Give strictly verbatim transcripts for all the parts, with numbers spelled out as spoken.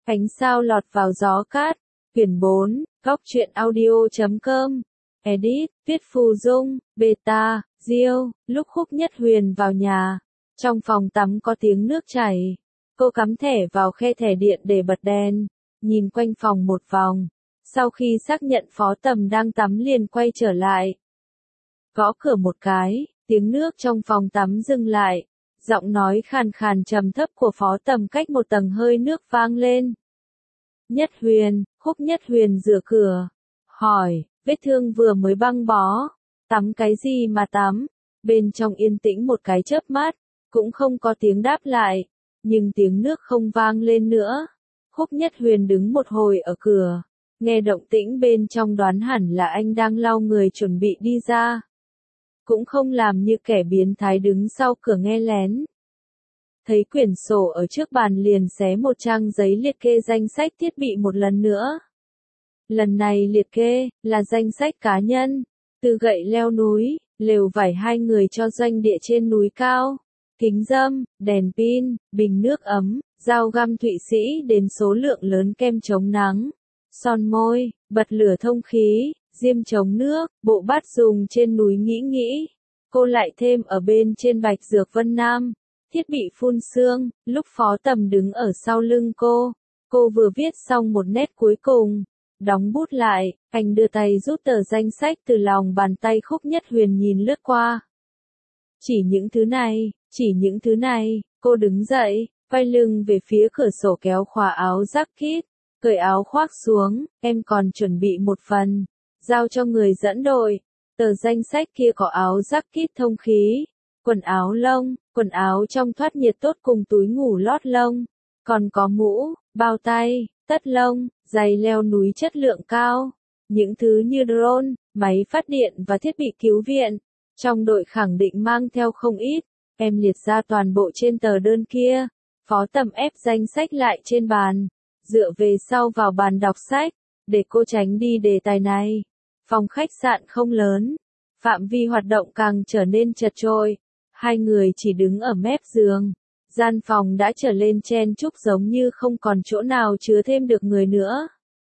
Ánh sao lọt vào gió cát. Quyển bốn, góc truyện audio.com. Edit, viết Phù Dung, Beta, Diêu. Lúc Khúc Nhất Huyền vào nhà, trong phòng tắm có tiếng nước chảy. Cô cắm thẻ vào khe thẻ điện để bật đèn, nhìn quanh phòng một vòng. Sau khi xác nhận Phó Tầm đang tắm liền quay trở lại. Gõ cửa một cái, tiếng nước trong phòng tắm dừng lại. Giọng nói khàn khàn trầm thấp của Phó Tầm cách một tầng hơi nước vang lên. Nhất Huyền, Khúc Nhất Huyền rửa cửa. Hỏi, vết thương vừa mới băng bó. Tắm cái gì mà tắm? Bên trong yên tĩnh một cái chớp mắt, cũng không có tiếng đáp lại. Nhưng tiếng nước không vang lên nữa. Khúc Nhất Huyền đứng một hồi ở cửa. Nghe động tĩnh bên trong đoán hẳn là anh đang lau người chuẩn bị đi ra. Cũng không làm như kẻ biến thái đứng sau cửa nghe lén. Thấy quyển sổ ở trước bàn liền xé một trang giấy liệt kê danh sách thiết bị một lần nữa. Lần này liệt kê, là danh sách cá nhân, từ gậy leo núi, lều vải hai người cho doanh địa trên núi cao, kính râm, đèn pin, bình nước ấm, dao găm Thụy Sĩ đến số lượng lớn kem chống nắng, son môi, bật lửa thông khí, diêm chống nước, bộ bát dùng trên núi nghĩ nghĩ. Cô lại thêm ở bên trên Bạch Dược Vân Nam, thiết bị phun sương. Lúc Phó Tầm đứng ở sau lưng cô, cô vừa viết xong một nét cuối cùng, đóng bút lại, anh đưa tay rút tờ danh sách từ lòng bàn tay Khúc Nhất Huyền nhìn lướt qua. Chỉ những thứ này, chỉ những thứ này. Cô đứng dậy, quay lưng về phía cửa sổ kéo khóa áo jacket, cởi áo khoác xuống. Em còn chuẩn bị một phần, giao cho người dẫn đội. Tờ danh sách kia có áo jacket thông khí, quần áo lông, quần áo trong thoát nhiệt tốt cùng túi ngủ lót lông, còn có mũ, bao tay, tất lông, giày leo núi chất lượng cao, những thứ như drone, máy phát điện và thiết bị cứu viện. Trong đội khẳng định mang theo không ít. Em liệt ra toàn bộ trên tờ đơn kia. Phó Tầm ép danh sách lại trên bàn, dựa về sau vào bàn đọc sách, để cô tránh đi đề tài này. Phòng khách sạn không lớn, phạm vi hoạt động càng trở nên chật chội. Hai người chỉ đứng ở mép giường. Gian phòng đã trở lên chen chúc giống như không còn chỗ nào chứa thêm được người nữa.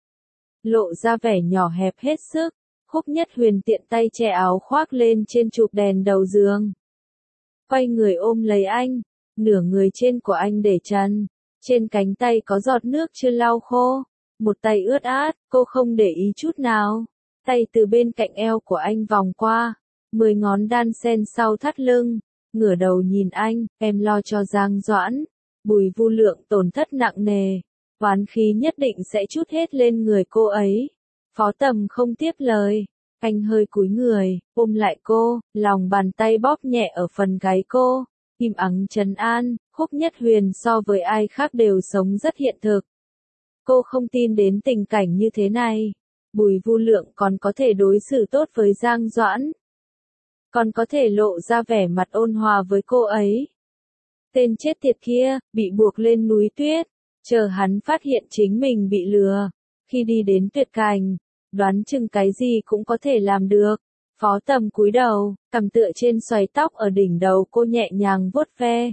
Lộ ra vẻ nhỏ hẹp hết sức. Khúc Nhất Huyền tiện tay che áo khoác lên trên chụp đèn đầu giường. Quay người ôm lấy anh. Nửa người trên của anh để trần. Trên cánh tay có giọt nước chưa lau khô. Một tay ướt át, cô không để ý chút nào. Tay từ bên cạnh eo của anh vòng qua. Mười ngón đan sen sau thắt lưng. Ngửa đầu nhìn anh, em lo cho Giang Doãn. Bùi Vu Lượng tổn thất nặng nề. Oán khí nhất định sẽ trút hết lên người cô ấy. Phó Tầm không tiếp lời. Anh hơi cúi người, ôm lại cô, lòng bàn tay bóp nhẹ ở phần gáy cô. Im ắng trấn an. Khúc Nhất Huyền so với ai khác đều sống rất hiện thực. Cô không tin đến tình cảnh như thế này. Bùi Vu Lượng còn có thể đối xử tốt với Giang Doãn. Còn có thể lộ ra vẻ mặt ôn hòa với cô ấy. Tên chết tiệt kia, bị buộc lên núi tuyết. Chờ hắn phát hiện chính mình bị lừa. Khi đi đến tuyệt cảnh, đoán chừng cái gì cũng có thể làm được. Phó Tầm cúi đầu, cằm tựa trên xoáy tóc ở đỉnh đầu cô nhẹ nhàng vuốt ve.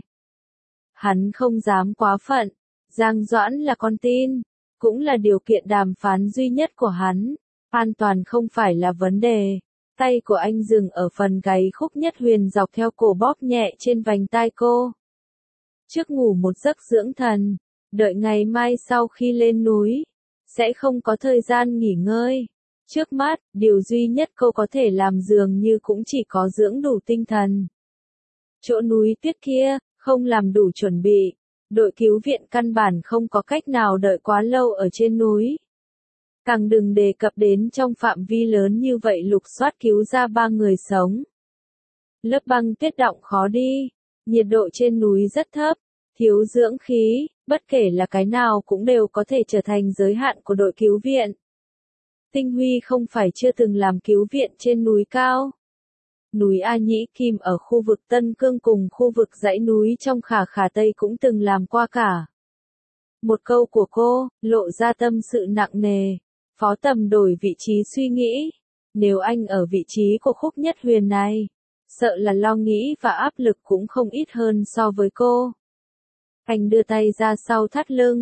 Hắn không dám quá phận. Giang Doãn là con tin, cũng là điều kiện đàm phán duy nhất của hắn. An toàn không phải là vấn đề. Tay của anh dừng ở phần gáy Khúc Nhất Huyền dọc theo cổ bóp nhẹ trên vành tai cô. Trước ngủ một giấc dưỡng thần, đợi ngày mai sau khi lên núi, sẽ không có thời gian nghỉ ngơi. Trước mắt, điều duy nhất cô có thể làm dường như cũng chỉ có dưỡng đủ tinh thần. Chỗ núi tuyết kia, không làm đủ chuẩn bị. Đội cứu viện căn bản không có cách nào đợi quá lâu ở trên núi. Càng đừng đề cập đến trong phạm vi lớn như vậy lục soát cứu ra ba người sống. Lớp băng tuyết đọng khó đi. Nhiệt độ trên núi rất thấp. Thiếu dưỡng khí, bất kể là cái nào cũng đều có thể trở thành giới hạn của đội cứu viện. Tinh Huy không phải chưa từng làm cứu viện trên núi cao. Núi A Nhĩ Kim ở khu vực Tân Cương cùng khu vực dãy núi trong Khả Khả Tây cũng từng làm qua cả. Một câu của cô, lộ ra tâm sự nặng nề. Phó Tầm đổi vị trí suy nghĩ. Nếu anh ở vị trí của Khúc Nhất Huyền này, sợ là lo nghĩ và áp lực cũng không ít hơn so với cô. Anh đưa tay ra sau thắt lưng,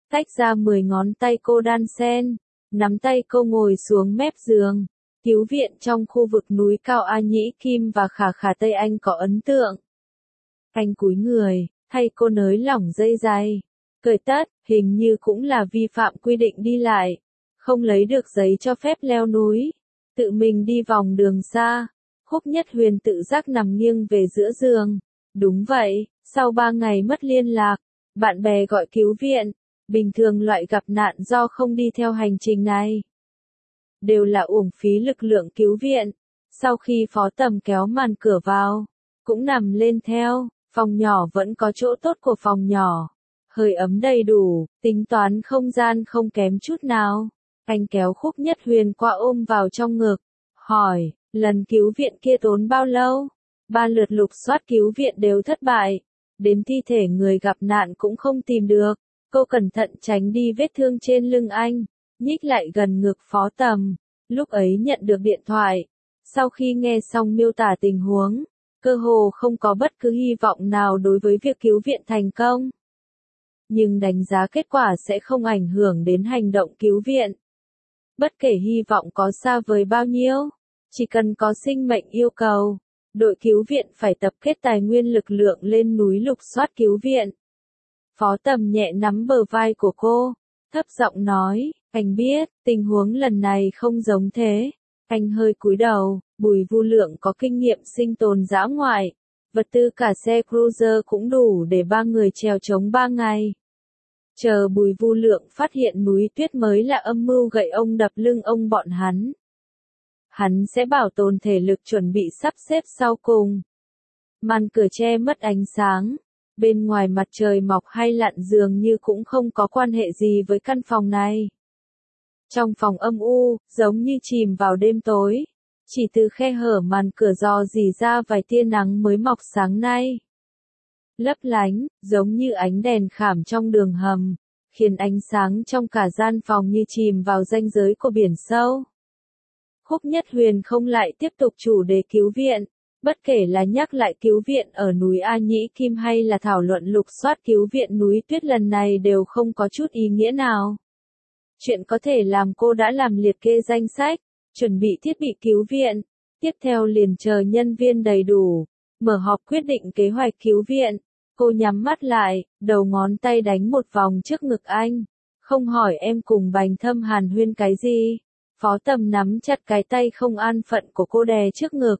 Tách ra mười ngón tay cô đan sen, nắm tay cô ngồi xuống mép giường. Cứu viện trong khu vực núi cao A Nhĩ Kim và Khả Khả Tây Anh có ấn tượng. Anh cúi người, thay cô nới lỏng dây giày. Cởi tất, hình như cũng là vi phạm quy định đi lại. Không lấy được giấy cho phép leo núi. Tự mình đi vòng đường xa. Khúc Nhất Huyền tự giác nằm nghiêng về giữa giường. Đúng vậy, sau ba ngày mất liên lạc, bạn bè gọi cứu viện. Bình thường loại gặp nạn do không đi theo hành trình này đều là uổng phí lực lượng cứu viện. Sau khi Phó Tầm kéo màn cửa vào, cũng nằm lên theo, phòng nhỏ vẫn có chỗ tốt của phòng nhỏ. Hơi ấm đầy đủ, tính toán không gian không kém chút nào. Anh kéo Khúc Nhất Huyền qua ôm vào trong ngực, hỏi, lần cứu viện kia tốn bao lâu? Ba lượt lục soát cứu viện đều thất bại. Đến thi thể người gặp nạn cũng không tìm được. Cô cẩn thận tránh đi vết thương trên lưng anh, nhích lại gần ngực Phó Tầm. Lúc ấy nhận được điện thoại. Sau khi nghe xong miêu tả tình huống, cơ hồ không có bất cứ hy vọng nào đối với việc cứu viện thành công. Nhưng đánh giá kết quả sẽ không ảnh hưởng đến hành động cứu viện. Bất kể hy vọng có xa vời bao nhiêu, chỉ cần có sinh mệnh yêu cầu, đội cứu viện phải tập kết tài nguyên lực lượng lên núi lục soát cứu viện. Phó Tầm nhẹ nắm bờ vai của cô, thấp giọng nói, anh biết, tình huống lần này không giống thế. Anh hơi cúi đầu, Bùi Vu Lượng có kinh nghiệm sinh tồn dã ngoại. Vật tư cả xe cruiser cũng đủ để ba người trèo trống ba ngày. Chờ Bùi Vu Lượng phát hiện núi tuyết mới là âm mưu gậy ông đập lưng ông bọn hắn. Hắn sẽ bảo tồn thể lực chuẩn bị sắp xếp sau cùng. Màn cửa che mất ánh sáng. Bên ngoài mặt trời mọc hay lặn dường như cũng không có quan hệ gì với căn phòng này. Trong phòng âm u, giống như chìm vào đêm tối. Chỉ từ khe hở màn cửa dò dỉ ra vài tia nắng mới mọc sáng nay. Lấp lánh, giống như ánh đèn khảm trong đường hầm, khiến ánh sáng trong cả gian phòng như chìm vào ranh giới của biển sâu. Khúc Nhất Huyền không lại tiếp tục chủ đề cứu viện. Bất kể là nhắc lại cứu viện ở núi A Nhĩ Kim hay là thảo luận lục soát cứu viện núi tuyết lần này đều không có chút ý nghĩa nào. Chuyện có thể làm cô đã làm liệt kê danh sách, chuẩn bị thiết bị cứu viện. Tiếp theo liền chờ nhân viên đầy đủ, mở họp quyết định kế hoạch cứu viện. Cô nhắm mắt lại, đầu ngón tay đánh một vòng trước ngực anh. Không hỏi em cùng Bành Thâm hàn huyên cái gì. Phó Tầm nắm chặt cái tay không an phận của cô đè trước ngực.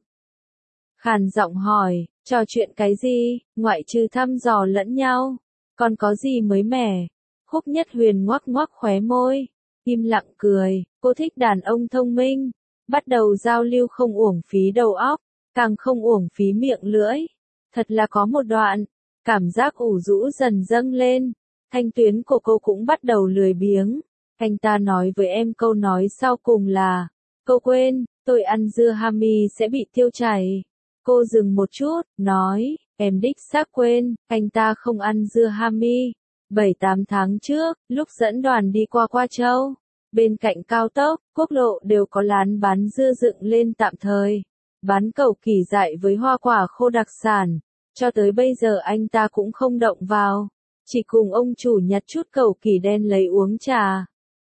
Khàn giọng hỏi, trò chuyện cái gì, ngoại trừ thăm dò lẫn nhau, còn có gì mới mẻ? Khúc Nhất Huyền ngoắc ngoắc khóe môi, im lặng cười, cô thích đàn ông thông minh, bắt đầu giao lưu không uổng phí đầu óc, càng không uổng phí miệng lưỡi. Thật là có một đoạn, cảm giác ủ rũ dần dâng lên, thanh tuyến của cô cũng bắt đầu lười biếng. Anh ta nói với em câu nói sau cùng là, cô quên, tôi ăn dưa hami sẽ bị tiêu chảy. Cô dừng một chút, nói, em đích xác quên, anh ta không ăn dưa hami. Bảy tám tháng trước, lúc dẫn đoàn đi qua Qua Châu, bên cạnh cao tốc, quốc lộ đều có lán bán dưa dựng lên tạm thời. Bán cẩu kỳ dại với hoa quả khô đặc sản. Cho tới bây giờ anh ta cũng không động vào. Chỉ cùng ông chủ nhặt chút cẩu kỳ đen lấy uống trà.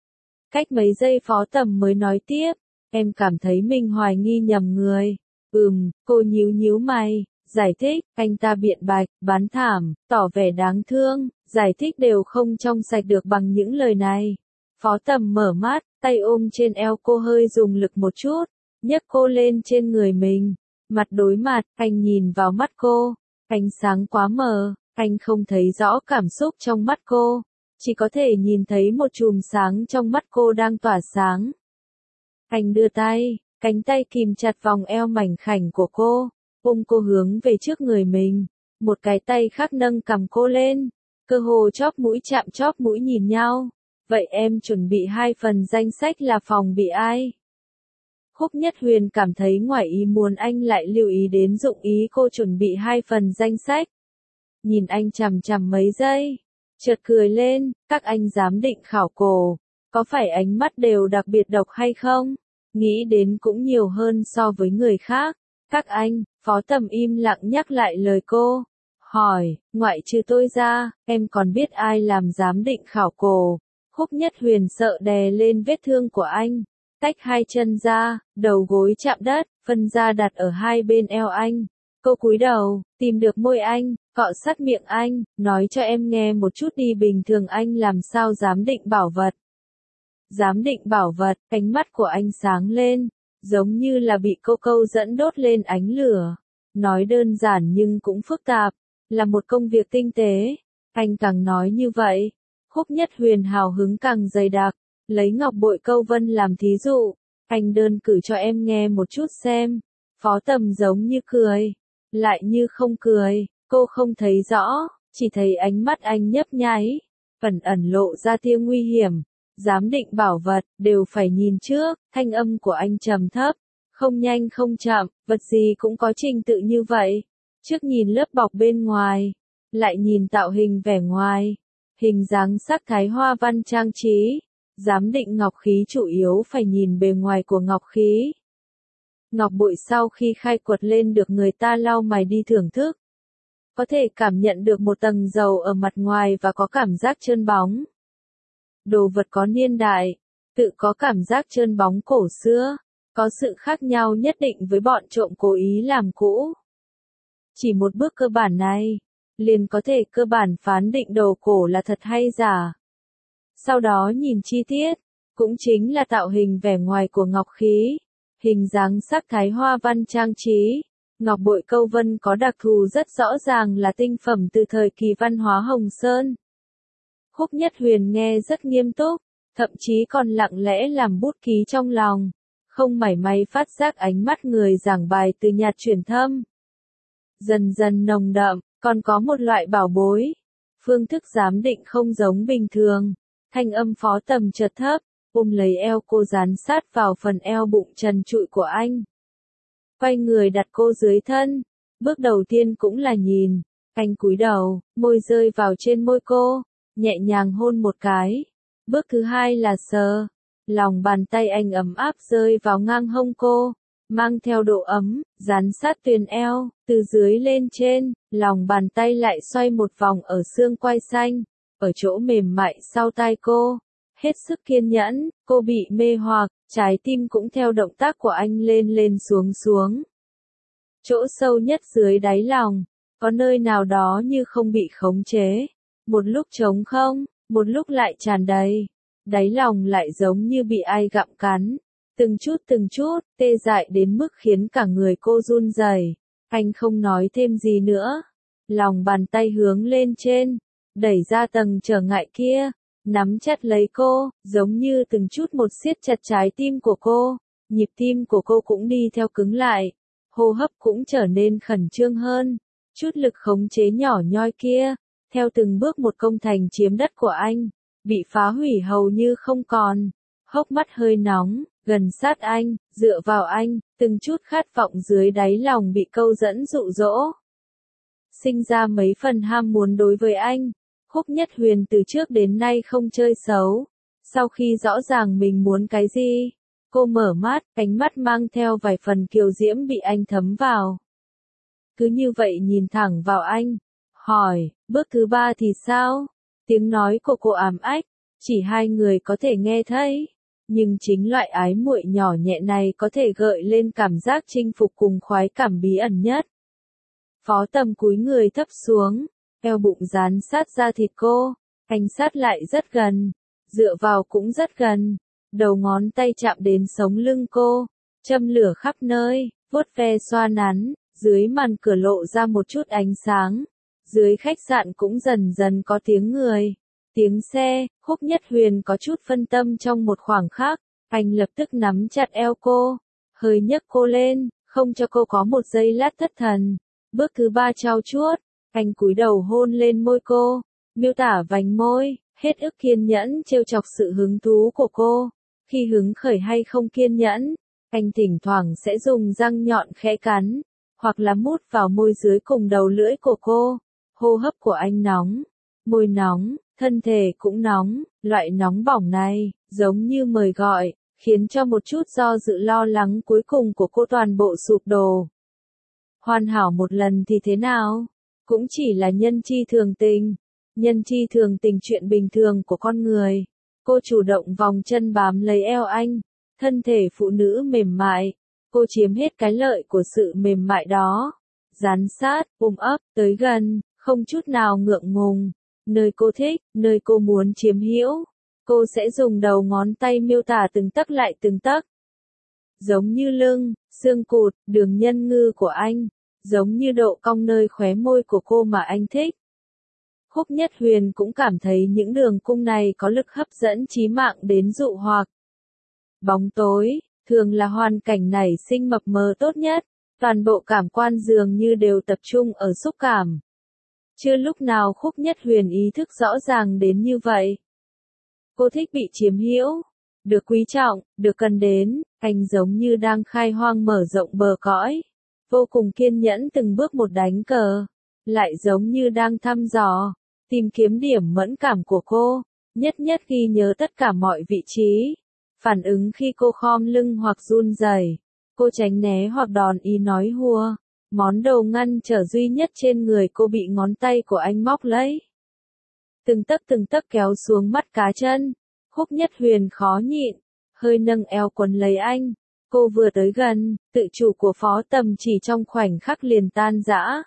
Cách mấy giây Phó Tầm mới nói tiếp, em cảm thấy mình hoài nghi nhầm người. Ừm, cô nhíu nhíu mày, giải thích, anh ta biện bạch, bán thảm, tỏ vẻ đáng thương, giải thích đều không trong sạch được bằng những lời này. Phó Tầm mở mắt, tay ôm trên eo cô hơi dùng lực một chút, nhấc cô lên trên người mình. Mặt đối mặt, anh nhìn vào mắt cô, ánh sáng quá mờ, anh không thấy rõ cảm xúc trong mắt cô, chỉ có thể nhìn thấy một chùm sáng trong mắt cô đang tỏa sáng. Anh đưa tay, cánh tay kìm chặt vòng eo mảnh khảnh của cô, ôm cô hướng về trước người mình, một cái tay khác nâng cằm cô lên, cơ hồ chóp mũi chạm chóp mũi nhìn nhau. Vậy em chuẩn bị hai phần danh sách là phòng bị ai? Khúc Nhất Huyền cảm thấy ngoài ý muốn anh lại lưu ý đến dụng ý cô chuẩn bị hai phần danh sách. Nhìn anh chằm chằm mấy giây, chợt cười lên, các anh giám định khảo cổ, có phải ánh mắt đều đặc biệt độc hay không? Nghĩ đến cũng nhiều hơn so với người khác. Các anh, Phó Tầm im lặng nhắc lại lời cô, hỏi, ngoại trừ tôi ra, em còn biết ai làm giám định khảo cổ. Khúc Nhất Huyền sợ đè lên vết thương của anh, tách hai chân ra, đầu gối chạm đất, phân ra đặt ở hai bên eo anh. Cô cúi đầu, tìm được môi anh, cọ sát miệng anh, nói cho em nghe một chút đi, bình thường anh làm sao giám định bảo vật. Giám định bảo vật, ánh mắt của anh sáng lên, giống như là bị cô câu dẫn đốt lên ánh lửa. Nói đơn giản nhưng cũng phức tạp, là một công việc tinh tế. Anh càng nói như vậy, Khúc Nhất Huyền hào hứng càng dày đặc, lấy ngọc bội câu vân làm thí dụ. Anh đơn cử cho em nghe một chút xem. Phó Tầm giống như cười, lại như không cười, cô không thấy rõ, chỉ thấy ánh mắt anh nhấp nháy, ẩn ẩn lộ ra tia nguy hiểm. Giám định bảo vật, đều phải nhìn trước, thanh âm của anh trầm thấp, không nhanh không chậm, vật gì cũng có trình tự như vậy. Trước nhìn lớp bọc bên ngoài, lại nhìn tạo hình vẻ ngoài, hình dáng sắc thái hoa văn trang trí. Giám định ngọc khí chủ yếu phải nhìn bề ngoài của ngọc khí. Ngọc bội sau khi khai quật lên được người ta lau mày đi thưởng thức. Có thể cảm nhận được một tầng dầu ở mặt ngoài và có cảm giác trơn bóng. Đồ vật có niên đại, tự có cảm giác trơn bóng cổ xưa, có sự khác nhau nhất định với bọn trộm cố ý làm cũ. Chỉ một bước cơ bản này, liền có thể cơ bản phán định đồ cổ là thật hay giả. Sau đó nhìn chi tiết, cũng chính là tạo hình vẻ ngoài của ngọc khí, hình dáng sắc thái hoa văn trang trí. Ngọc bội câu vân có đặc thù rất rõ ràng là tinh phẩm từ thời kỳ văn hóa Hồng Sơn. Khúc Nhất Huyền nghe rất nghiêm túc, thậm chí còn lặng lẽ làm bút ký trong lòng, không mảy may phát giác ánh mắt người giảng bài từ nhạt chuyển thâm. Dần dần nồng đậm, còn có một loại bảo bối. Phương thức giám định không giống bình thường. Thanh âm Phó Tầm chợt thấp, ôm lấy eo cô dán sát vào phần eo bụng trần trụi của anh. Quay người đặt cô dưới thân. Bước đầu tiên cũng là nhìn. Anh cúi đầu, môi rơi vào trên môi cô, nhẹ nhàng hôn một cái. Bước thứ hai là sờ. Lòng bàn tay anh ấm áp rơi vào ngang hông cô, mang theo độ ấm, dán sát tuyền eo, từ dưới lên trên, lòng bàn tay lại xoay một vòng ở xương quai xanh, ở chỗ mềm mại sau tai cô. Hết sức kiên nhẫn, cô bị mê hoặc, trái tim cũng theo động tác của anh lên lên xuống xuống. Chỗ sâu nhất dưới đáy lòng, có nơi nào đó như không bị khống chế, một lúc trống không, một lúc lại tràn đầy. Đáy lòng lại giống như bị ai gặm cắn, từng chút từng chút, tê dại đến mức khiến cả người cô run rẩy. Anh không nói thêm gì nữa, lòng bàn tay hướng lên trên, đẩy ra tầng trở ngại kia, nắm chặt lấy cô, giống như từng chút một siết chặt trái tim của cô. Nhịp tim của cô cũng đi theo cứng lại, hô hấp cũng trở nên khẩn trương hơn. Chút lực khống chế nhỏ nhoi kia, theo từng bước một công thành chiếm đất của anh, bị phá hủy hầu như không còn. Hốc mắt hơi nóng, gần sát anh, dựa vào anh, từng chút khát vọng dưới đáy lòng bị câu dẫn dụ dỗ. Sinh ra mấy phần ham muốn đối với anh. Khúc Nhất Huyền từ trước đến nay không chơi xấu. Sau khi rõ ràng mình muốn cái gì, cô mở mắt, ánh mắt mang theo vài phần kiều diễm bị anh thấm vào. Cứ như vậy nhìn thẳng vào anh, hỏi, bước thứ ba thì sao? Tiếng nói của cô ảm ách, chỉ hai người có thể nghe thấy. Nhưng chính loại ái muội nhỏ nhẹ này có thể gợi lên cảm giác chinh phục cùng khoái cảm bí ẩn nhất. Phó Tầm cúi người thấp xuống, eo bụng dán sát da thịt cô, anh sát lại rất gần, dựa vào cũng rất gần, đầu ngón tay chạm đến sống lưng cô, châm lửa khắp nơi, vuốt ve xoa nắn, dưới màn cửa lộ ra một chút ánh sáng. Dưới khách sạn cũng dần dần có tiếng người, tiếng xe. Khúc Nhất Huyền có chút phân tâm trong một khoảng khắc, anh lập tức nắm chặt eo cô, hơi nhấc cô lên, không cho cô có một giây lát thất thần. Bước thứ ba trao chuốt, anh cúi đầu hôn lên môi cô, miêu tả vành môi, hết ức kiên nhẫn trêu chọc sự hứng thú của cô. Khi hứng khởi hay không kiên nhẫn, anh thỉnh thoảng sẽ dùng răng nhọn khẽ cắn, hoặc là mút vào môi dưới cùng đầu lưỡi của cô. Hô hấp của anh nóng, môi nóng, thân thể cũng nóng, loại nóng bỏng này, giống như mời gọi, khiến cho một chút do dự lo lắng cuối cùng của cô toàn bộ sụp đổ. Hoàn hảo một lần thì thế nào? cũng chỉ là nhân chi thường tình. Nhân chi thường tình chuyện bình thường của con người. Cô chủ động vòng chân bám lấy eo anh. Thân thể phụ nữ mềm mại. Cô chiếm hết cái lợi của sự mềm mại đó. Dán sát, ôm ấp, tới gần, không chút nào ngượng ngùng. Nơi cô thích, nơi cô muốn chiếm hữu. Cô sẽ dùng đầu ngón tay miêu tả từng tấc lại từng tấc. Giống như lưng, xương cụt, đường nhân ngư của anh. Giống như độ cong nơi khóe môi của cô mà anh thích. Khúc Nhất Huyền cũng cảm thấy những đường cung này có lực hấp dẫn chí mạng đến dụ hoặc. Bóng tối, thường là hoàn cảnh nảy sinh mập mờ tốt nhất. Toàn bộ cảm quan dường như đều tập trung ở xúc cảm. Chưa lúc nào Khúc Nhất Huyền ý thức rõ ràng đến như vậy. Cô thích bị chiếm hữu, được quý trọng, được cần đến, anh giống như đang khai hoang mở rộng bờ cõi. Vô cùng kiên nhẫn từng bước một đánh cờ, lại giống như đang thăm dò, tìm kiếm điểm mẫn cảm của cô, nhất nhất ghi nhớ tất cả mọi vị trí. Phản ứng khi cô khom lưng hoặc run rẩy, cô tránh né hoặc đòn ý nói hùa. Món đồ ngăn trở duy nhất trên người cô bị ngón tay của anh móc lấy. Từng tấc từng tấc kéo xuống mắt cá chân. Khúc Nhất Huyền khó nhịn, hơi nâng eo quấn lấy anh. Cô vừa tới gần, tự chủ của Phó Tầm chỉ trong khoảnh khắc liền tan rã.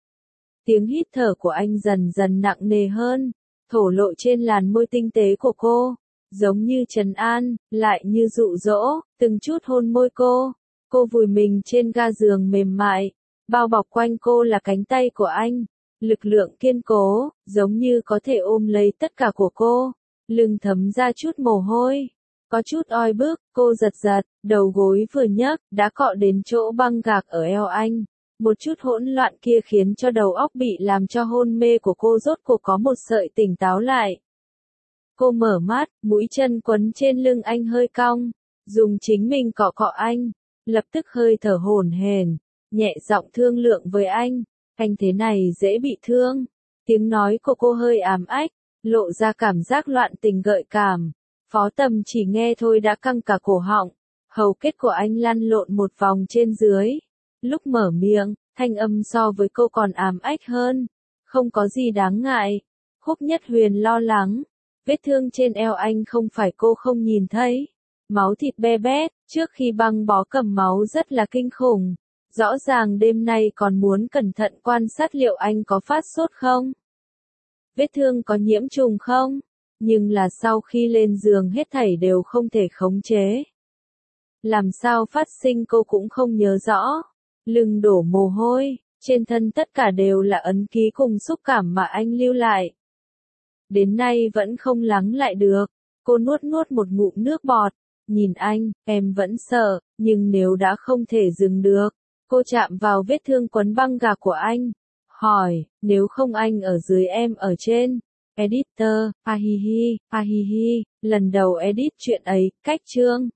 Tiếng hít thở của anh dần dần nặng nề hơn, thổ lộ trên làn môi tinh tế của cô, giống như trấn an, lại như dụ dỗ, từng chút hôn môi cô. Cô vùi mình trên ga giường mềm mại, bao bọc quanh cô là cánh tay của anh, lực lượng kiên cố, giống như có thể ôm lấy tất cả của cô. Lưng thấm ra chút mồ hôi, có chút oi bức, cô giật giật, đầu gối vừa nhấc, đã cọ đến chỗ băng gạc ở eo anh. Một chút hỗn loạn kia khiến cho đầu óc bị làm cho hôn mê của cô rốt cuộc có một sợi tỉnh táo lại. Cô mở mắt, mũi chân quấn trên lưng anh hơi cong, dùng chính mình cọ cọ anh, lập tức hơi thở hổn hển, nhẹ giọng thương lượng với anh, anh thế này dễ bị thương. Tiếng nói của cô hơi ám ách, lộ ra cảm giác loạn tình gợi cảm. Phó Tầm chỉ nghe thôi đã căng cả cổ họng, hầu kết của anh lăn lộn một vòng trên dưới. Lúc mở miệng, thanh âm so với cô còn ám ách hơn. Không có gì đáng ngại. Khúc Nhất Huyền lo lắng. Vết thương trên eo anh không phải cô không nhìn thấy. Máu thịt be bét, trước khi băng bó cầm máu rất là kinh khủng. Rõ ràng đêm nay còn muốn cẩn thận quan sát liệu anh có phát sốt không? Vết thương có nhiễm trùng không? Nhưng là sau khi lên giường hết thảy đều không thể khống chế. Làm sao phát sinh cô cũng không nhớ rõ. Lưng đổ mồ hôi, trên thân tất cả đều là ấn ký cùng xúc cảm mà anh lưu lại. Đến nay vẫn không lắng lại được. Cô nuốt nuốt một ngụm nước bọt. Nhìn anh, em vẫn sợ, nhưng nếu đã không thể dừng được. Cô chạm vào vết thương quấn băng gạc của anh. Hỏi, nếu không anh ở dưới em ở trên. Editor, ahihi, ahihi, lần đầu edit chuyện ấy, cách chương.